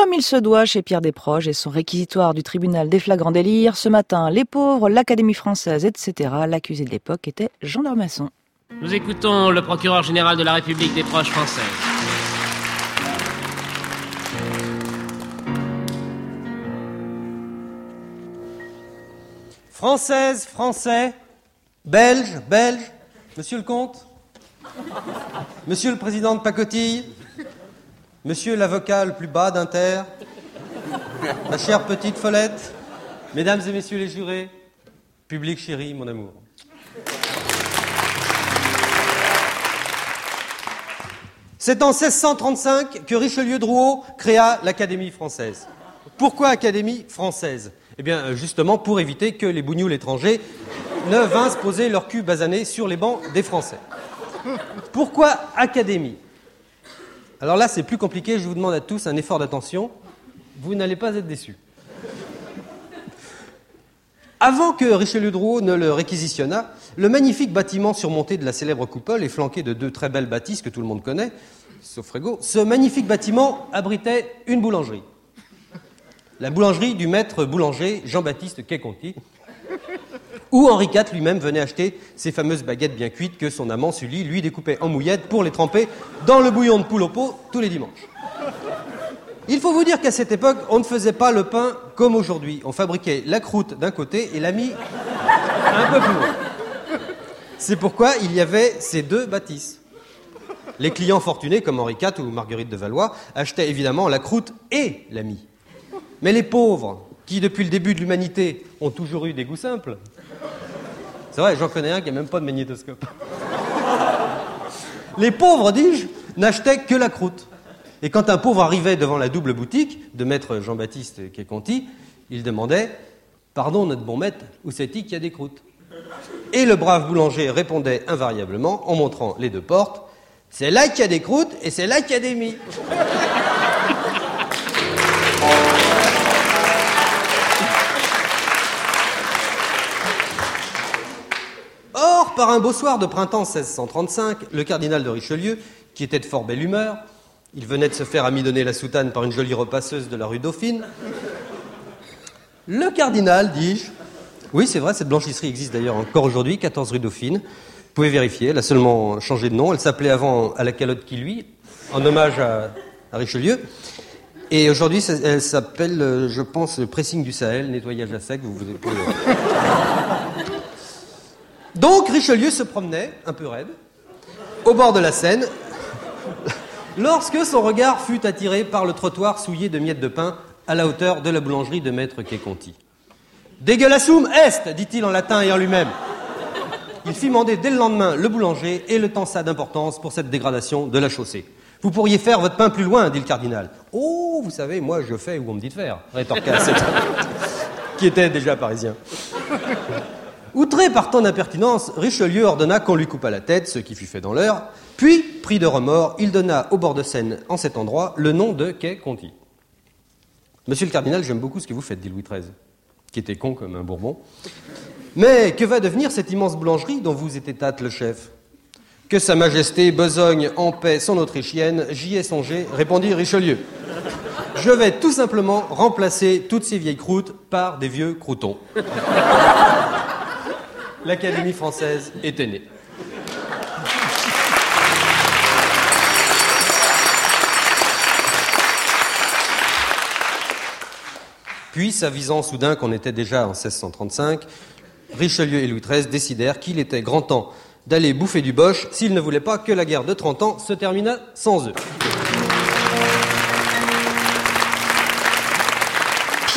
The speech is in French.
Comme il se doit chez Pierre Desproges et son réquisitoire du tribunal des flagrants délires, ce matin, les pauvres, l'Académie française, etc. L'accusé de l'époque était Jean d'Ormesson. Nous écoutons le procureur général de la République des Proches françaises. Françaises, Français, Belges, Belges, Monsieur le comte, Monsieur le président de pacotille, Monsieur l'avocat le plus bas d'Inter, ma chère petite Follette, Mesdames et Messieurs les jurés, public chéri, mon amour. C'est en 1635 que Richelieu-Drouot créa l'Académie française. Pourquoi Académie française ? Eh bien, justement, pour éviter que les bougnoules étrangers ne vinssent poser leur cul basané sur les bancs des Français. Pourquoi Académie ? Alors là, c'est plus compliqué, je vous demande à tous un effort d'attention. Vous n'allez pas être déçus. Avant que Richelieu-Drouot ne le réquisitionnât, le magnifique bâtiment surmonté de la célèbre coupole et flanqué de deux très belles bâtisses que tout le monde connaît, sauf Frégo, ce magnifique bâtiment abritait une boulangerie. La boulangerie du maître boulanger Jean-Baptiste Quai-Conti, où Henri IV lui-même venait acheter ces fameuses baguettes bien cuites que son amant Sully lui découpait en mouillettes pour les tremper dans le bouillon de poule au pot tous les dimanches. Il faut vous dire qu'à cette époque, on ne faisait pas le pain comme aujourd'hui. On fabriquait la croûte d'un côté et la mie un peu plus loin. C'est pourquoi il y avait ces deux bâtisses. Les clients fortunés, comme Henri IV ou Marguerite de Valois, achetaient évidemment la croûte et la mie. Mais les pauvres, qui depuis le début de l'humanité ont toujours eu des goûts simples, c'est vrai, j'en connais un qui n'a même pas de magnétoscope. Les pauvres, dis-je, n'achetaient que la croûte. Et quand un pauvre arrivait devant la double boutique de maître Jean-Baptiste Quai-Conti, il demandait « Pardon, notre bon maître, où c'est-il qu'il y a des croûtes ?» Et le brave boulanger répondait invariablement, en montrant les deux portes « C'est là qu'il y a des croûtes et c'est là qu'il y a des mie. » Or, par un beau soir de printemps 1635, le cardinal de Richelieu, qui était de fort belle humeur, il venait de se faire amidonner la soutane par une jolie repasseuse de la rue Dauphine, le cardinal, dis-je, oui c'est vrai, cette blanchisserie existe d'ailleurs encore aujourd'hui, 14 rue Dauphine, vous pouvez vérifier, elle a seulement changé de nom, elle s'appelait avant à la calotte qui luit, en hommage à Richelieu, et aujourd'hui elle s'appelle, je pense, le pressing du Sahel, nettoyage à sec, vous pouvez... Donc Richelieu se promenait, un peu raide, au bord de la Seine, lorsque son regard fut attiré par le trottoir souillé de miettes de pain à la hauteur de la boulangerie de maître Quai-Conti. « Dégueulassum est !» dit-il en latin et en lui-même. Il fit mander dès le lendemain le boulanger et le tensa d'importance pour cette dégradation de la chaussée. « Vous pourriez faire votre pain plus loin, dit le cardinal. »« Oh, vous savez, moi je fais où on me dit de faire, » rétorqua cet homme, qui était déjà parisien. Outré par tant d'impertinence, Richelieu ordonna qu'on lui coupât la tête, ce qui fut fait dans l'heure, puis, pris de remords, il donna au bord de Seine, en cet endroit, le nom de Quai-Conti. « Monsieur le cardinal, j'aime beaucoup ce que vous faites, dit Louis XIII, qui était con comme un Bourbon. Mais que va devenir cette immense boulangerie dont vous étâtes le chef ? Que sa majesté besogne en paix son autrichienne, j'y ai songé, répondit Richelieu. Je vais tout simplement remplacer toutes ces vieilles croûtes par des vieux croûtons. » L'Académie française était née. Puis, s'avisant soudain qu'on était déjà en 1635, Richelieu et Louis XIII décidèrent qu'il était grand temps d'aller bouffer du boche s'ils ne voulaient pas que la guerre de 30 ans se terminât sans eux.